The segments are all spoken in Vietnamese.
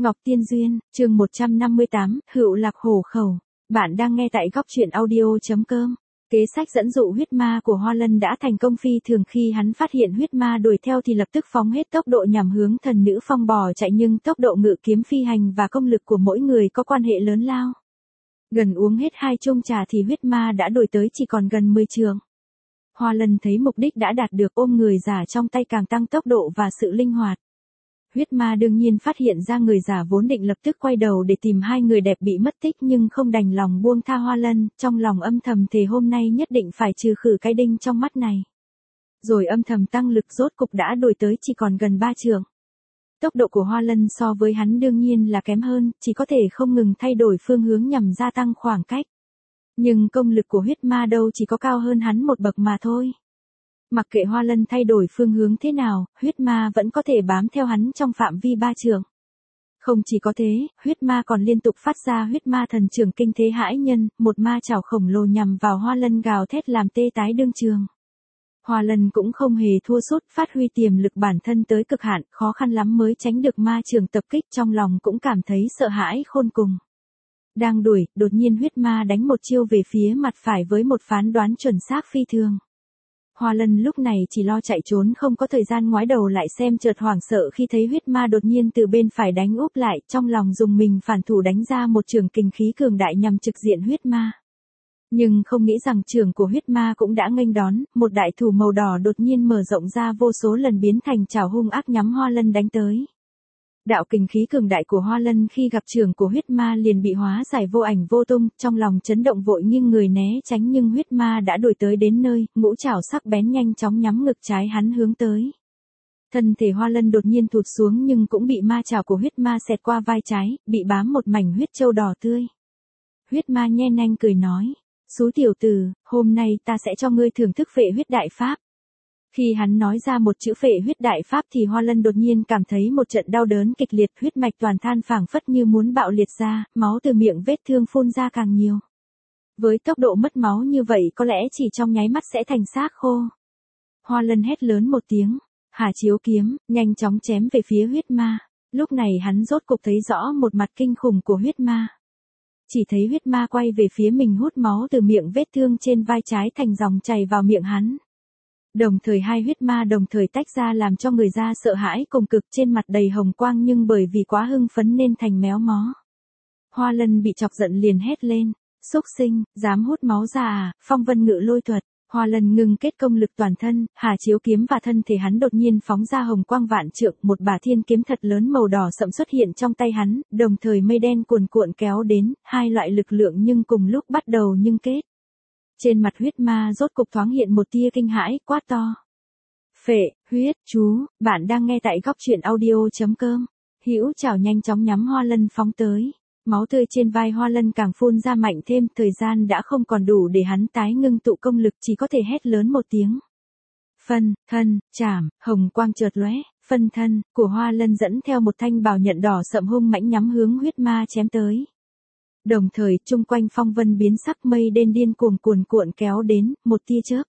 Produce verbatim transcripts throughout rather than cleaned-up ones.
Ngọc Tiên Duyên, chương một trăm năm mươi tám, Hựu Lạc Hổ Khẩu. Bạn đang nghe tại góc truyện audio.com. Kế sách dẫn dụ huyết ma của Hoa Lân đã thành công phi thường. Khi hắn phát hiện huyết ma đuổi theo thì lập tức phóng hết tốc độ nhằm hướng thần nữ phong bò chạy, nhưng tốc độ ngự kiếm phi hành và công lực của mỗi người có quan hệ lớn lao. Gần uống hết hai chung trà thì huyết ma đã đuổi tới chỉ còn gần mười trượng. Hoa Lân thấy mục đích đã đạt được, ôm người giả trong tay càng tăng tốc độ và sự linh hoạt. Huyết ma đương nhiên phát hiện ra người giả vốn định lập tức quay đầu để tìm hai người đẹp bị mất tích, nhưng không đành lòng buông tha Hoa Lân, trong lòng âm thầm thề hôm nay nhất định phải trừ khử cái đinh trong mắt này. Rồi âm thầm tăng lực, rốt cục đã đuổi tới chỉ còn gần ba trượng. Tốc độ của Hoa Lân so với hắn đương nhiên là kém hơn, chỉ có thể không ngừng thay đổi phương hướng nhằm gia tăng khoảng cách. Nhưng công lực của huyết ma đâu chỉ có cao hơn hắn một bậc mà thôi. Mặc kệ Hoa Lân thay đổi phương hướng thế nào, huyết ma vẫn có thể bám theo hắn trong phạm vi ba trượng. Không chỉ có thế, huyết ma còn liên tục phát ra huyết ma thần trưởng kinh thế hãi nhân, một ma chảo khổng lồ nhằm vào Hoa Lân gào thét làm tê tái đương trường. Hoa Lân cũng không hề thua sút, phát huy tiềm lực bản thân tới cực hạn, khó khăn lắm mới tránh được ma trường tập kích, trong lòng cũng cảm thấy sợ hãi khôn cùng. Đang đuổi, đột nhiên huyết ma đánh một chiêu về phía mặt phải với một phán đoán chuẩn xác phi thường. Hoa Lân lúc này chỉ lo chạy trốn, không có thời gian ngoái đầu lại xem, chợt hoảng sợ khi thấy huyết ma đột nhiên từ bên phải đánh úp lại, trong lòng dùng mình phản thủ đánh ra một trường kình khí cường đại nhằm trực diện huyết ma. Nhưng không nghĩ rằng trường của huyết ma cũng đã nghênh đón, một đại thủ màu đỏ đột nhiên mở rộng ra vô số lần biến thành chảo hung ác nhắm Hoa Lân đánh tới. Đạo kình khí cường đại của Hoa Lân khi gặp trường của huyết ma liền bị hóa giải vô ảnh vô tung, trong lòng chấn động vội nghiêng người né tránh, nhưng huyết ma đã đuổi tới đến nơi, ngũ chảo sắc bén nhanh chóng nhắm ngực trái hắn hướng tới. Thân thể Hoa Lân đột nhiên thụt xuống nhưng cũng bị ma chảo của huyết ma xẹt qua vai trái, bị bám một mảnh huyết châu đỏ tươi. Huyết ma nhe nanh cười nói, xú tiểu tử, hôm nay ta sẽ cho ngươi thưởng thức phệ huyết đại pháp. Khi hắn nói ra một chữ phệ huyết đại pháp thì Hoa Lân đột nhiên cảm thấy một trận đau đớn kịch liệt, huyết mạch toàn than phảng phất như muốn bạo liệt ra, máu từ miệng vết thương phun ra càng nhiều. Với tốc độ mất máu như vậy có lẽ chỉ trong nháy mắt sẽ thành xác khô. Hoa Lân hét lớn một tiếng, Hà Chiếu kiếm, nhanh chóng chém về phía huyết ma. Lúc này hắn rốt cục thấy rõ một mặt kinh khủng của huyết ma. Chỉ thấy huyết ma quay về phía mình, hút máu từ miệng vết thương trên vai trái thành dòng chảy vào miệng hắn. Đồng thời hai huyết ma đồng thời tách ra làm cho người ra sợ hãi cùng cực, trên mặt đầy hồng quang nhưng bởi vì quá hưng phấn nên thành méo mó. Hoa Lân bị chọc giận liền hét lên, xúc sinh, dám hút máu ra à, phong vân ngự lôi thuật. Hoa Lân ngừng kết công lực toàn thân, Hà Chiếu kiếm và thân thể hắn đột nhiên phóng ra hồng quang vạn trượng, một bả thiên kiếm thật lớn màu đỏ sẫm xuất hiện trong tay hắn, đồng thời mây đen cuồn cuộn kéo đến, hai loại lực lượng nhưng cùng lúc bắt đầu nhưng kết. Trên mặt huyết ma rốt cục thoáng hiện một tia kinh hãi, quát to. Phệ, huyết, chú, bạn đang nghe tại góc truyện audio.com. Hữu chảo nhanh chóng nhắm Hoa Lân phóng tới. Máu tươi trên vai Hoa Lân càng phun ra mạnh thêm, thời gian đã không còn đủ để hắn tái ngưng tụ công lực, chỉ có thể hét lớn một tiếng. Phân, thân, chảm, hồng quang chợt lóe, phân thân của Hoa Lân dẫn theo một thanh bào nhận đỏ sậm hung mãnh nhắm hướng huyết ma chém tới. Đồng thời, chung quanh phong vân biến sắc, mây đen điên cuồng cuồn cuộn kéo đến, một tia chớp.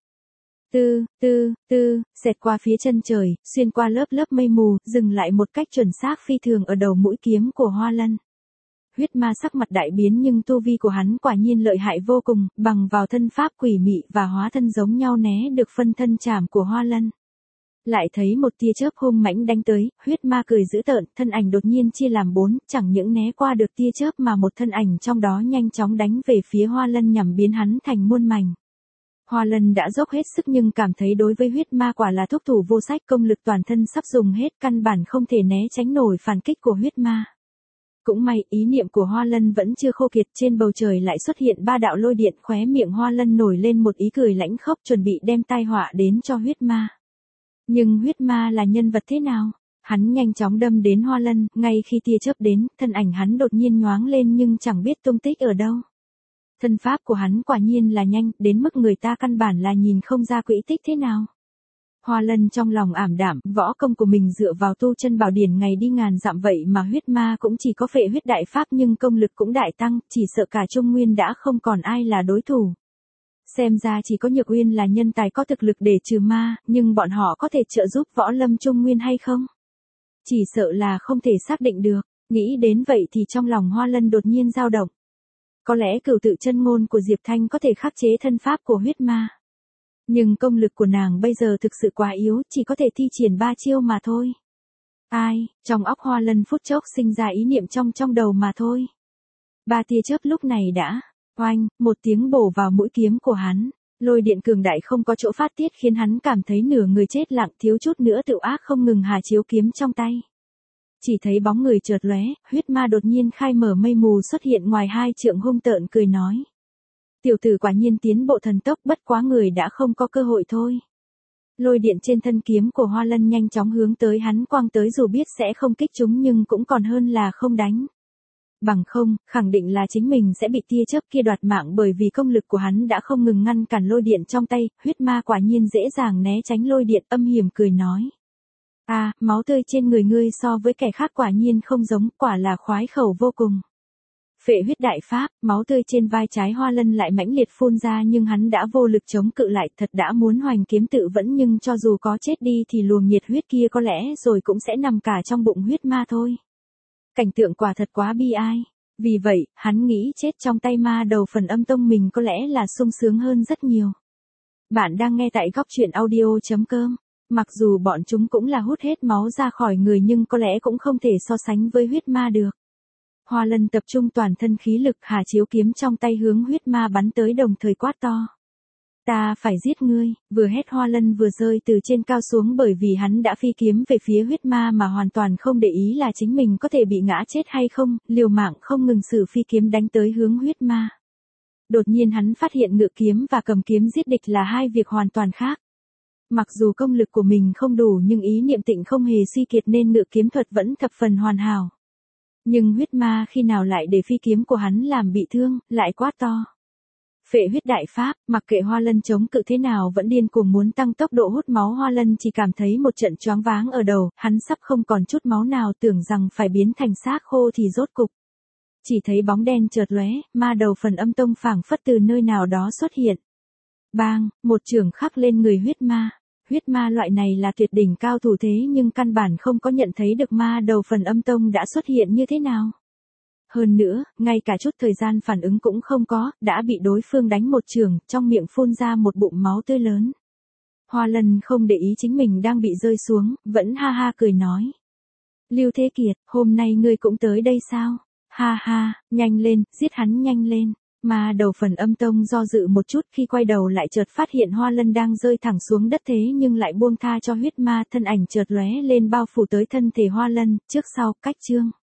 Tư, tư, tư, xẹt qua phía chân trời, xuyên qua lớp lớp mây mù, dừng lại một cách chuẩn xác phi thường ở đầu mũi kiếm của Hoa Lân. Huyết ma sắc mặt đại biến nhưng tu vi của hắn quả nhiên lợi hại vô cùng, bằng vào thân pháp quỷ mị và hóa thân giống nhau né được phân thân chảm của Hoa Lân. Lại thấy một tia chớp hung mãnh đánh tới, huyết ma cười dữ tợn, thân ảnh đột nhiên chia làm bốn, chẳng những né qua được tia chớp mà một thân ảnh trong đó nhanh chóng đánh về phía Hoa Lân nhằm biến hắn thành muôn mảnh. Hoa Lân đã dốc hết sức nhưng cảm thấy đối với huyết ma quả là thuốc thủ vô sách, công lực toàn thân sắp dùng hết, căn bản không thể né tránh nổi phản kích của huyết ma. Cũng may, ý niệm của Hoa Lân vẫn chưa khô kiệt, trên bầu trời lại xuất hiện ba đạo lôi điện, khóe miệng Hoa Lân nổi lên một ý cười lãnh khốc, chuẩn bị đem tai họa đến cho huyết ma. Nhưng huyết ma là nhân vật thế nào? Hắn nhanh chóng đâm đến Hoa Lân, ngay khi tia chớp đến, thân ảnh hắn đột nhiên nhoáng lên nhưng chẳng biết tung tích ở đâu. Thân pháp của hắn quả nhiên là nhanh, đến mức người ta căn bản là nhìn không ra quỹ tích thế nào. Hoa Lân trong lòng ảm đạm, võ công của mình dựa vào tu chân bảo điển ngày đi ngàn dặm vậy mà huyết ma cũng chỉ có phệ huyết đại pháp nhưng công lực cũng đại tăng, chỉ sợ cả Trung Nguyên đã không còn ai là đối thủ. Xem ra chỉ có Nhược Uyên là nhân tài có thực lực để trừ ma, nhưng bọn họ có thể trợ giúp võ lâm Trung Nguyên hay không? Chỉ sợ là không thể xác định được. Nghĩ đến vậy thì trong lòng Hoa Lân đột nhiên dao động. Có lẽ cửu tự chân ngôn của Diệp Thanh có thể khắc chế thân pháp của huyết ma. Nhưng công lực của nàng bây giờ thực sự quá yếu, chỉ có thể thi triển ba chiêu mà thôi. Ai, trong óc Hoa Lân phút chốc sinh ra ý niệm trong trong đầu mà thôi. Ba tia chớp lúc này đã, oanh, một tiếng bổ vào mũi kiếm của hắn. Lôi điện cường đại không có chỗ phát tiết khiến hắn cảm thấy nửa người chết lặng, thiếu chút nữa tự ác không ngừng hà chiếu kiếm trong tay. Chỉ thấy bóng người chợt lóe, huyết ma đột nhiên khai mở mây mù xuất hiện ngoài hai trượng, hung tợn cười nói. Tiểu tử quả nhiên tiến bộ thần tốc, bất quá người đã không có cơ hội thôi. Lôi điện trên thân kiếm của Hoa Lân nhanh chóng hướng tới hắn quang tới, dù biết sẽ không kích chúng nhưng cũng còn hơn là không đánh. Bằng không, khẳng định là chính mình sẽ bị tia chớp kia đoạt mạng, bởi vì công lực của hắn đã không ngừng ngăn cản lôi điện trong tay. Huyết ma quả nhiên dễ dàng né tránh lôi điện, âm hiểm cười nói. À, máu tươi trên người ngươi so với kẻ khác quả nhiên không giống, quả là khoái khẩu vô cùng. Phệ huyết đại pháp, máu tươi trên vai trái Hoa Lân lại mãnh liệt phun ra, nhưng hắn đã vô lực chống cự lại, thật đã muốn hoành kiếm tự vẫn, nhưng cho dù có chết đi thì luồng nhiệt huyết kia có lẽ rồi cũng sẽ nằm cả trong bụng huyết ma thôi. Cảnh tượng quả thật quá bi ai. Vì vậy, hắn nghĩ chết trong tay ma đầu Phần Âm Tông mình có lẽ là sung sướng hơn rất nhiều. Bạn đang nghe tại góc truyện audio chấm com. Mặc dù bọn chúng cũng là hút hết máu ra khỏi người nhưng có lẽ cũng không thể so sánh với huyết ma được. Hoa Lân tập trung toàn thân khí lực, hà chiếu kiếm trong tay hướng huyết ma bắn tới, đồng thời quát to. Ta phải giết ngươi, vừa hét Hoa Lân vừa rơi từ trên cao xuống, bởi vì hắn đã phi kiếm về phía huyết ma mà hoàn toàn không để ý là chính mình có thể bị ngã chết hay không, liều mạng không ngừng sử phi kiếm đánh tới hướng huyết ma. Đột nhiên hắn phát hiện ngự kiếm và cầm kiếm giết địch là hai việc hoàn toàn khác. Mặc dù công lực của mình không đủ nhưng ý niệm tịnh không hề suy kiệt nên ngự kiếm thuật vẫn thập phần hoàn hảo. Nhưng huyết ma khi nào lại để phi kiếm của hắn làm bị thương, lại quát to. Phệ huyết đại pháp, mặc kệ Hoa Lân chống cự thế nào vẫn điên cuồng muốn tăng tốc độ hút máu. Hoa Lân chỉ cảm thấy một trận choáng váng ở đầu, hắn sắp không còn chút máu nào, tưởng rằng phải biến thành xác khô thì rốt cục. Chỉ thấy bóng đen chợt lóe, ma đầu Phần Âm Tông phảng phất từ nơi nào đó xuất hiện. Bang, một chưởng khắc lên người huyết ma. Huyết ma loại này là tuyệt đỉnh cao thủ thế nhưng căn bản không có nhận thấy được ma đầu Phần Âm Tông đã xuất hiện như thế nào. Hơn nữa, ngay cả chút thời gian phản ứng cũng không có, đã bị đối phương đánh một chưởng, trong miệng phun ra một bụng máu tươi lớn. Hoa Lân không để ý chính mình đang bị rơi xuống, vẫn ha ha cười nói. Lưu Thế Kiệt, hôm nay ngươi cũng tới đây sao? Ha ha, nhanh lên, giết hắn nhanh lên. Mà đầu Phần Âm Tông do dự một chút, khi quay đầu lại chợt phát hiện Hoa Lân đang rơi thẳng xuống đất thế nhưng lại buông tha cho huyết ma, thân ảnh chợt lóe lên bao phủ tới thân thể Hoa Lân, trước sau cách chương.